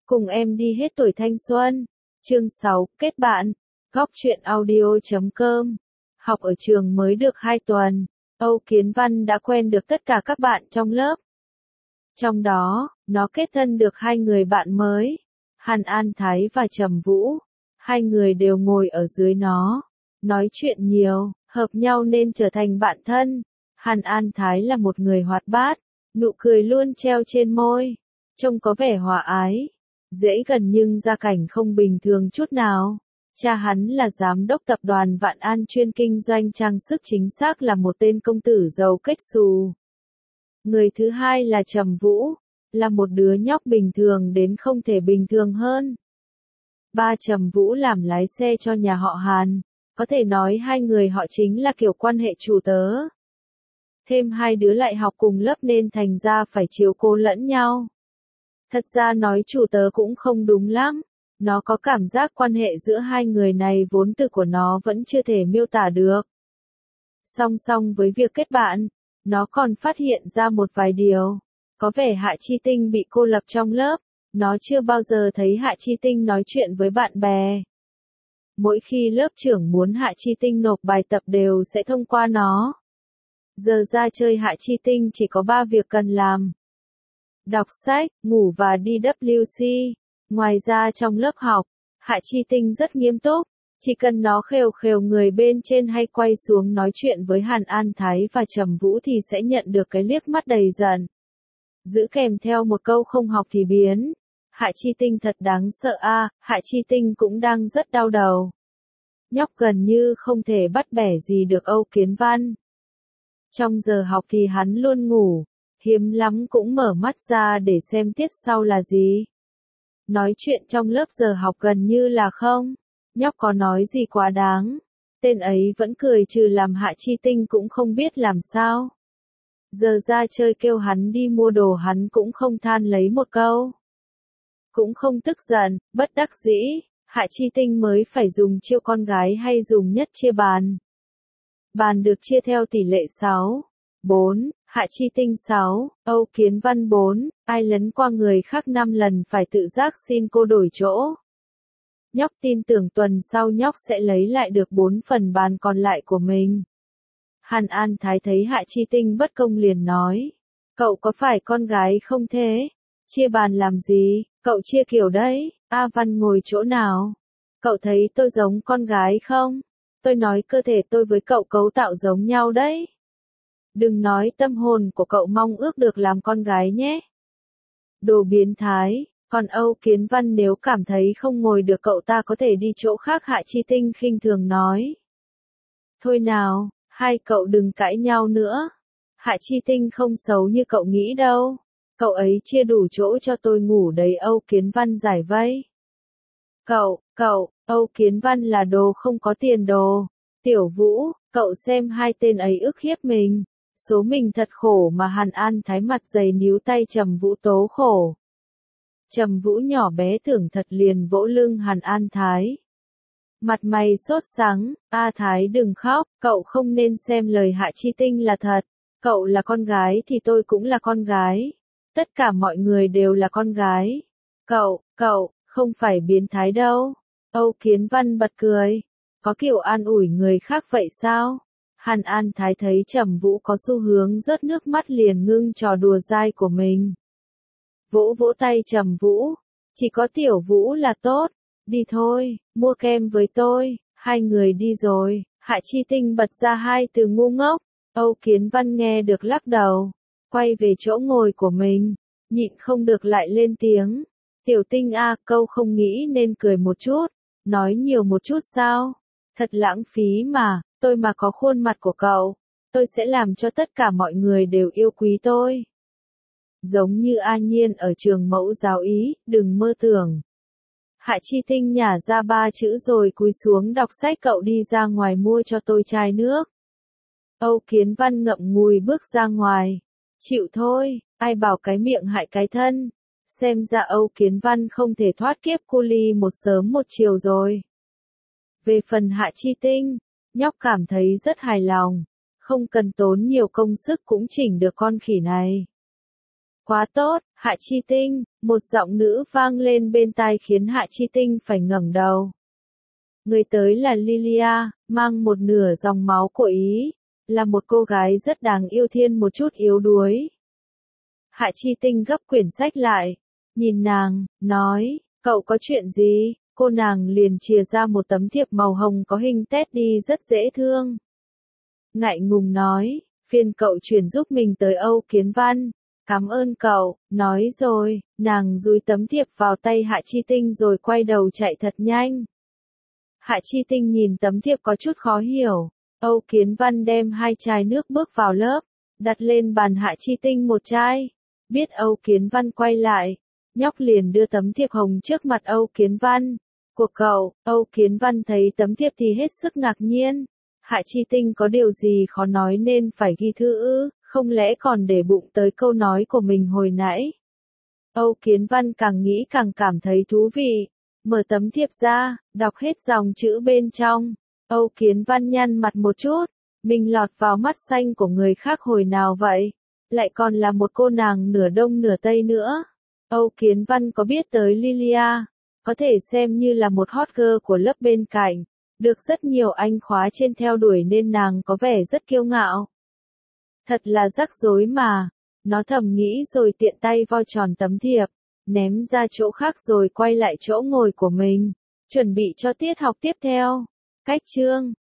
Cùng em đi hết tuổi thanh xuân. Chương 6, kết bạn. Góc truyện audio.com. Học ở trường mới được 2 tuần, Âu Kiến Văn đã quen được tất cả các bạn trong lớp. Trong đó, nó kết thân được 2 người bạn mới, Hàn An Thái và Trầm Vũ. 2 người đều ngồi ở dưới nó, nói chuyện nhiều, hợp nhau nên trở thành bạn thân. Hàn An Thái là một người hoạt bát, nụ cười luôn treo trên môi, trông có vẻ hòa ái, dễ gần nhưng gia cảnh không bình thường chút nào. Cha hắn là giám đốc tập đoàn Vạn An chuyên kinh doanh trang sức, chính xác là một tên công tử giàu kết xù. Người thứ hai là Trầm Vũ, là một đứa nhóc bình thường đến không thể bình thường hơn. Ba Trầm Vũ làm lái xe cho nhà họ Hàn, có thể nói 2 người họ chính là kiểu quan hệ chủ tớ. Thêm 2 đứa lại học cùng lớp nên thành ra phải chiếu cố lẫn nhau. Thật ra nói chủ tớ cũng không đúng lắm. Nó có cảm giác quan hệ giữa 2 người này vốn từ của nó vẫn chưa thể miêu tả được. Song song với việc kết bạn, nó còn phát hiện ra một vài điều. Có vẻ Hạ Chi Tinh bị cô lập trong lớp, nó chưa bao giờ thấy Hạ Chi Tinh nói chuyện với bạn bè. Mỗi khi lớp trưởng muốn Hạ Chi Tinh nộp bài tập đều sẽ thông qua nó. Giờ ra chơi Hạ Chi Tinh chỉ có 3 việc cần làm: đọc sách, ngủ và đi WC. Ngoài ra trong lớp học, Hạ Chi Tinh rất nghiêm túc, chỉ cần nó khều khều người bên trên hay quay xuống nói chuyện với Hàn An Thái và Trầm Vũ thì sẽ nhận được cái liếc mắt đầy giận. Giữ kèm theo một câu không học thì biến. Hạ Chi Tinh thật đáng sợ a. Hạ Chi Tinh cũng đang rất đau đầu. Nhóc gần như không thể bắt bẻ gì được Âu Kiến Văn. Trong giờ học thì hắn luôn ngủ, hiếm lắm cũng mở mắt ra để xem tiết sau là gì. Nói chuyện trong lớp giờ học gần như là không. Nhóc có nói gì quá đáng. Tên ấy vẫn cười trừ làm Hạ Chi Tinh cũng không biết làm sao. Giờ ra chơi kêu hắn đi mua đồ hắn cũng không than lấy một câu. Cũng không tức giận, bất đắc dĩ, Hạ Chi Tinh mới phải dùng chiêu con gái hay dùng nhất chia bàn. Bàn được chia theo tỷ lệ 6:4, Hạ Chi Tinh 6, Âu Kiến Văn 4, ai lấn qua người khác 5 lần phải tự giác xin cô đổi chỗ. Nhóc tin tưởng tuần sau nhóc sẽ lấy lại được 4 phần bàn còn lại của mình. Hàn An Thái thấy Hạ Chi Tinh bất công liền nói: cậu có phải con gái không thế? Chia bàn làm gì? Cậu chia kiểu đấy. A Văn ngồi chỗ nào? Cậu thấy tôi giống con gái không? Tôi nói cơ thể tôi với cậu cấu tạo giống nhau đấy. Đừng nói tâm hồn của cậu mong ước được làm con gái nhé. Đồ biến thái. Còn Âu Kiến Văn nếu cảm thấy không ngồi được cậu ta có thể đi chỗ khác. Hạ Chi Tinh khinh thường nói. Thôi nào, hai cậu đừng cãi nhau nữa. Hạ Chi Tinh không xấu như cậu nghĩ đâu. Cậu ấy chia đủ chỗ cho tôi ngủ đấy. Âu Kiến Văn giải vây. Cậu, Âu Kiến Văn là đồ không có tiền đồ. Tiểu Vũ, cậu xem 2 tên ấy ức hiếp mình. Số mình thật khổ mà. Hàn An Thái mặt dày níu tay Trầm Vũ tố khổ. Trầm Vũ nhỏ bé tưởng thật liền vỗ lưng Hàn An Thái. Mặt mày sốt sắng, A Thái đừng khóc, cậu không nên xem lời Hạ Chi Tinh là thật. Cậu là con gái thì tôi cũng là con gái. Tất cả mọi người đều là con gái. Cậu, không phải biến thái đâu. Âu Kiến Văn bật cười. Có kiểu an ủi người khác vậy sao? Hàn An Thái thấy Trầm Vũ có xu hướng rớt nước mắt liền ngưng trò đùa dai của mình. Vỗ vỗ tay Trầm Vũ. Chỉ có Tiểu Vũ là tốt. Đi thôi, mua kem với tôi. 2 người đi rồi. Hạ Chi Tinh bật ra 2 từ ngu ngốc. Âu Kiến Văn nghe được lắc đầu. Quay về chỗ ngồi của mình. Nhịn không được lại lên tiếng. Tiểu Tinh a, câu không nghĩ nên cười một chút. Nói nhiều một chút sao? Thật lãng phí mà. Tôi mà có khuôn mặt của cậu, tôi sẽ làm cho tất cả mọi người đều yêu quý tôi. Giống như A Nhiên ở trường mẫu giáo Ý, đừng mơ tưởng. Hạ Chi Tinh nhả ra 3 chữ rồi cúi xuống đọc sách. Cậu đi ra ngoài mua cho tôi chai nước. Âu Kiến Văn ngậm ngùi bước ra ngoài. Chịu thôi, ai bảo cái miệng hại cái thân. Xem ra Âu Kiến Văn không thể thoát kiếp cu ly một sớm một chiều rồi. Về phần Hạ Chi Tinh, nhóc cảm thấy rất hài lòng. Không cần tốn nhiều công sức cũng chỉnh được con khỉ này. Quá tốt, Hạ Chi Tinh, một giọng nữ vang lên bên tai khiến Hạ Chi Tinh phải ngẩng đầu. Người tới là Lilia, mang một nửa dòng máu của Ý, là một cô gái rất đáng yêu thiên một chút yếu đuối. Hạ Chi Tinh gấp quyển sách lại, nhìn nàng, nói, cậu có chuyện gì? Cô nàng liền chìa ra một tấm thiệp màu hồng có hình Teddy rất dễ thương. Ngại ngùng nói, phiền cậu chuyển giúp mình tới Âu Kiến Văn. Cảm ơn cậu, nói rồi, nàng dúi tấm thiệp vào tay Hạ Chi Tinh rồi quay đầu chạy thật nhanh. Hạ Chi Tinh nhìn tấm thiệp có chút khó hiểu. Âu Kiến Văn đem 2 chai nước bước vào lớp, đặt lên bàn Hạ Chi Tinh một chai. Biết Âu Kiến Văn quay lại, nhóc liền đưa tấm thiệp hồng trước mặt Âu Kiến Văn. Của cậu, Âu Kiến Văn thấy tấm thiệp thì hết sức ngạc nhiên. Hạ Chi Tinh có điều gì khó nói nên phải ghi thư ư, không lẽ còn để bụng tới câu nói của mình hồi nãy. Âu Kiến Văn càng nghĩ càng cảm thấy thú vị. Mở tấm thiệp ra, đọc hết dòng chữ bên trong. Âu Kiến Văn nhăn mặt một chút. Mình lọt vào mắt xanh của người khác hồi nào vậy? Lại còn là một cô nàng nửa đông nửa tây nữa. Âu Kiến Văn có biết tới Lilia, có thể xem như là một hot girl của lớp bên cạnh. Được rất nhiều anh khóa trên theo đuổi nên nàng có vẻ rất kiêu ngạo. Thật là rắc rối mà. Nó thầm nghĩ rồi tiện tay vo tròn tấm thiệp, ném ra chỗ khác rồi quay lại chỗ ngồi của mình, chuẩn bị cho tiết học tiếp theo. Cách chương